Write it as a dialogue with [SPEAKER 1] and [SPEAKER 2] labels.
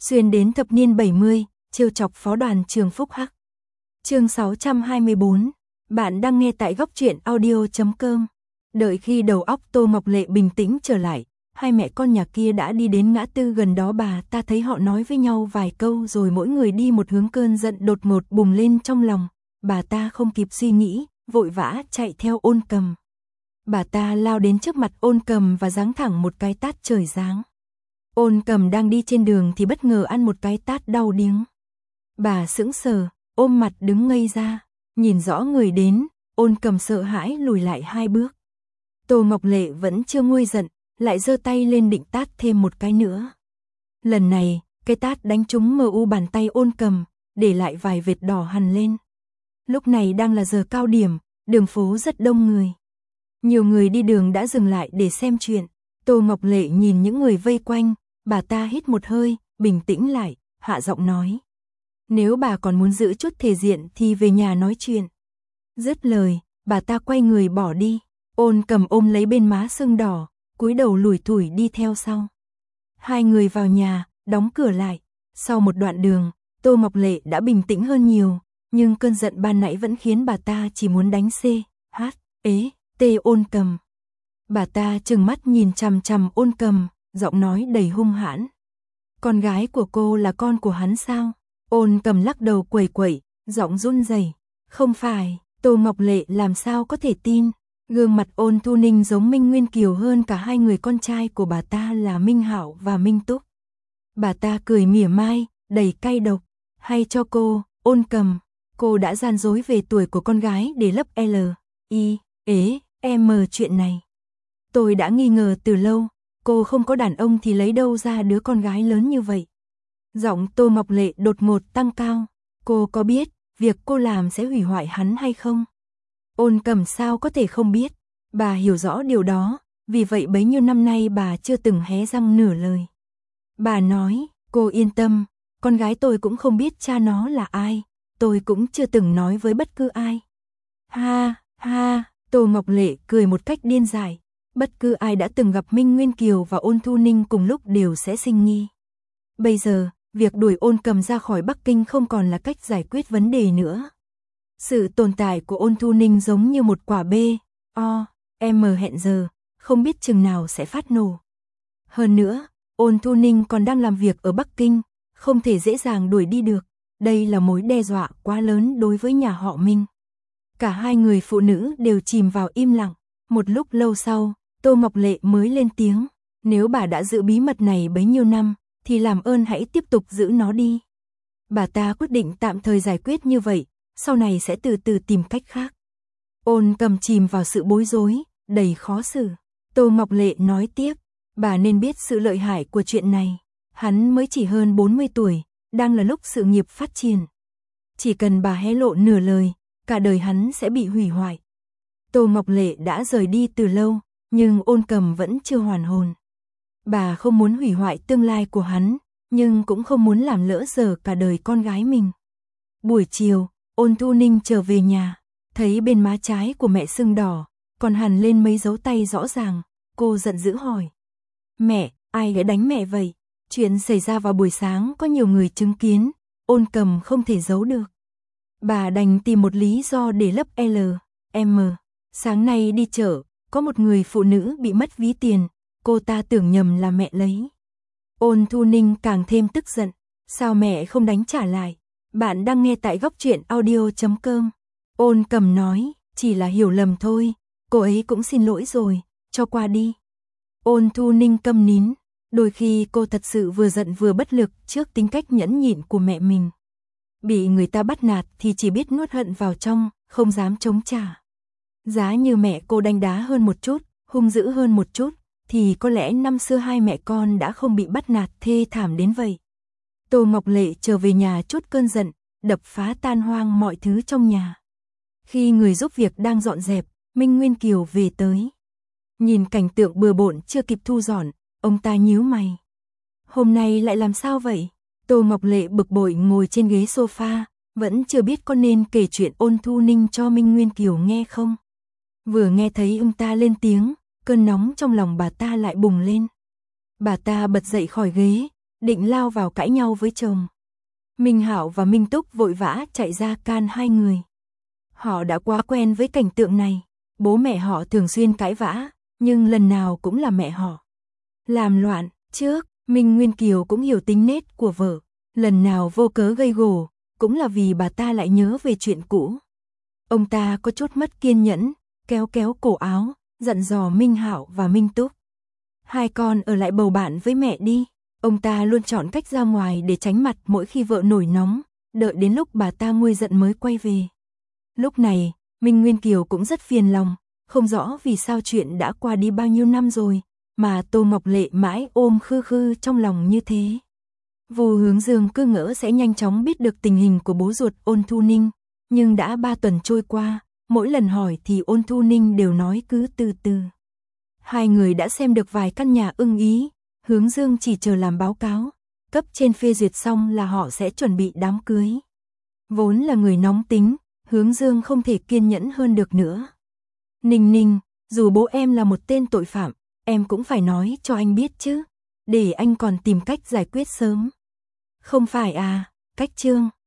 [SPEAKER 1] xuyên đến thập niên 70, trêu chọc phó đoàn trường Phúc Hắc. Chương 624, bạn đang nghe tại góc truyện audio.com. Đợi khi đầu óc Tô Ngọc Lệ bình tĩnh trở lại, hai mẹ con nhà kia đã đi đến ngã tư gần đó. Bà ta thấy họ nói với nhau vài câu rồi mỗi người đi một hướng. Cơn giận đột ngột bùng lên trong lòng, bà ta không kịp suy nghĩ, vội vã chạy theo Ôn Cầm. Bà ta lao đến trước mặt Ôn Cầm và giáng thẳng một cái tát trời giáng. Ôn Cầm đang đi trên đường thì bất ngờ ăn một cái tát đau điếng. Bà sững sờ, ôm mặt đứng ngây ra, nhìn rõ người đến, Ôn Cầm sợ hãi lùi lại 2 bước. Tô Ngọc Lệ vẫn chưa nguôi giận, lại giơ tay lên định tát thêm một cái nữa. Lần này, cái tát đánh trúng mu bàn tay Ôn Cầm, để lại vài vệt đỏ hằn lên. Lúc này đang là giờ cao điểm, đường phố rất đông người. Nhiều người đi đường đã dừng lại để xem chuyện. Tô Ngọc Lệ nhìn những người vây quanh, bà ta hít một hơi, bình tĩnh lại, hạ giọng nói. Nếu bà còn muốn giữ chút thể diện thì về nhà nói chuyện. Dứt lời, bà ta quay người bỏ đi. Ôn Cầm ôm lấy bên má sưng đỏ, cúi đầu lủi thủi đi theo sau. Hai người vào nhà, đóng cửa lại. Sau một đoạn đường, Tô Ngọc Lệ đã bình tĩnh hơn nhiều, nhưng cơn giận ban nãy vẫn khiến bà ta chỉ muốn đánh Ôn Cầm. Bà ta trừng mắt nhìn chằm chằm Ôn Cầm, giọng nói đầy hung hãn. Con gái của cô là con của hắn sao? Ôn Cầm lắc đầu quẩy quẩy, giọng run rẩy. Không phải. Tô Ngọc Lệ làm sao có thể tin. Gương mặt Ôn Thu Ninh giống Minh Nguyên Kiều hơn cả hai người con trai của bà ta là Minh Hạo và Minh Túc. Bà ta cười mỉa mai, đầy cay độc. Hay cho cô, Ôn Cầm, cô đã gian dối về tuổi của con gái để lấp chuyện này. Tôi đã nghi ngờ từ lâu, cô không có đàn ông thì lấy đâu ra đứa con gái lớn như vậy. Giọng Tô Ngọc Lệ đột ngột tăng cao. Cô có biết việc cô làm sẽ hủy hoại hắn hay không? Ôn Cầm sao có thể không biết. Bà hiểu rõ điều đó, vì vậy bấy nhiêu năm nay bà chưa từng hé răng nửa lời. Bà nói, cô yên tâm, con gái tôi cũng không biết cha nó là ai, tôi cũng chưa từng nói với bất cứ ai. Ha, ha, Tô Ngọc Lệ cười một cách điên dại. Bất cứ ai đã từng gặp Minh Nguyên Kiều và Ôn Thu Ninh cùng lúc đều sẽ sinh nghi. Bây giờ, việc đuổi Ôn Cầm ra khỏi Bắc Kinh không còn là cách giải quyết vấn đề nữa. Sự tồn tại của Ôn Thu Ninh giống như một quả hẹn giờ, không biết chừng nào sẽ phát nổ. Hơn nữa, Ôn Thu Ninh còn đang làm việc ở Bắc Kinh, không thể dễ dàng đuổi đi được. Đây là mối đe dọa quá lớn đối với nhà họ Minh. Cả hai người phụ nữ đều chìm vào im lặng. Một lúc lâu sau, Tô Ngọc Lệ mới lên tiếng. Nếu bà đã giữ bí mật này bấy nhiêu năm, thì làm ơn hãy tiếp tục giữ nó đi. Bà ta quyết định tạm thời giải quyết như vậy, sau này sẽ từ từ tìm cách khác. Ôn Cầm chìm vào sự bối rối, đầy khó xử. Tô Ngọc Lệ nói tiếp, bà nên biết sự lợi hại của chuyện này. Hắn mới chỉ hơn 40 tuổi, đang là lúc sự nghiệp phát triển. Chỉ cần bà hé lộ nửa lời, cả đời hắn sẽ bị hủy hoại. Tô Ngọc Lệ đã rời đi từ lâu, nhưng Ôn Cầm vẫn chưa hoàn hồn. Bà không muốn hủy hoại tương lai của hắn, nhưng cũng không muốn làm lỡ dở cả đời con gái mình. Buổi chiều, Ôn Thu Ninh trở về nhà, thấy bên má trái của mẹ sưng đỏ, còn hằn lên mấy dấu tay rõ ràng. Cô giận dữ hỏi. Mẹ, ai đã đánh mẹ vậy? Chuyện xảy ra vào buổi sáng có nhiều người chứng kiến, Ôn Cầm không thể giấu được. Bà đành tìm một lý do để lấp Sáng nay đi chợ, có một người phụ nữ bị mất ví tiền, cô ta tưởng nhầm là mẹ lấy. Ôn Thu Ninh càng thêm tức giận, sao mẹ không đánh trả lại? Bạn đang nghe tại góc truyện audio.com. Ôn Cầm nói, chỉ là hiểu lầm thôi, cô ấy cũng xin lỗi rồi, cho qua đi. Ôn Thu Ninh câm nín, đôi khi cô thật sự vừa giận vừa bất lực trước tính cách nhẫn nhịn của mẹ mình. Bị người ta bắt nạt thì chỉ biết nuốt hận vào trong, không dám chống trả. Giá như mẹ cô đánh đá hơn một chút, hung dữ hơn một chút, thì có lẽ năm xưa hai mẹ con đã không bị bắt nạt thê thảm đến vậy. Tô Ngọc Lệ trở về nhà chút cơn giận, đập phá tan hoang mọi thứ trong nhà. Khi người giúp việc đang dọn dẹp, Minh Nguyên Kiều về tới. Nhìn cảnh tượng bừa bộn chưa kịp thu dọn, ông ta nhíu mày. Hôm nay lại làm sao vậy? Tô Ngọc Lệ bực bội ngồi trên ghế sofa, vẫn chưa biết có nên kể chuyện Ôn Thu Ninh cho Minh Nguyên Kiều nghe không. Vừa nghe thấy ông ta lên tiếng, cơn nóng trong lòng bà ta lại bùng lên. Bà ta bật dậy khỏi ghế, định lao vào cãi nhau với chồng. Minh Hạo và Minh Túc vội vã chạy ra can hai người. Họ đã quá quen với cảnh tượng này, bố mẹ họ thường xuyên cãi vã, nhưng lần nào cũng là mẹ họ làm loạn. Trước, Minh Nguyên Kiều cũng hiểu tính nết của vợ, lần nào vô cớ gây gổ, cũng là vì bà ta lại nhớ về chuyện cũ. Ông ta có chút mất kiên nhẫn, kéo kéo cổ áo, dặn dò Minh Hạo và Minh Túc. Hai con ở lại bầu bạn với mẹ đi. Ông ta luôn chọn cách ra ngoài để tránh mặt mỗi khi vợ nổi nóng, đợi đến lúc bà ta nguôi giận mới quay về. Lúc này, Minh Nguyên Kiều cũng rất phiền lòng, không rõ vì sao chuyện đã qua đi bao nhiêu năm rồi, mà Tô Ngọc Lệ mãi ôm khư khư trong lòng như thế. Vô Hướng Dương cứ ngỡ sẽ nhanh chóng biết được tình hình của bố ruột Ôn Thu Ninh, nhưng đã 3 tuần trôi qua, mỗi lần hỏi thì Ôn Thu Ninh đều nói cứ từ từ. Hai người đã xem được vài căn nhà ưng ý, Hướng Dương chỉ chờ làm báo cáo, cấp trên phê duyệt xong là họ sẽ chuẩn bị đám cưới. Vốn là người nóng tính, Hướng Dương không thể kiên nhẫn hơn được nữa. Ninh Ninh, dù bố em là một tên tội phạm, em cũng phải nói cho anh biết chứ, để anh còn tìm cách giải quyết sớm. Không phải à, Cách Trương.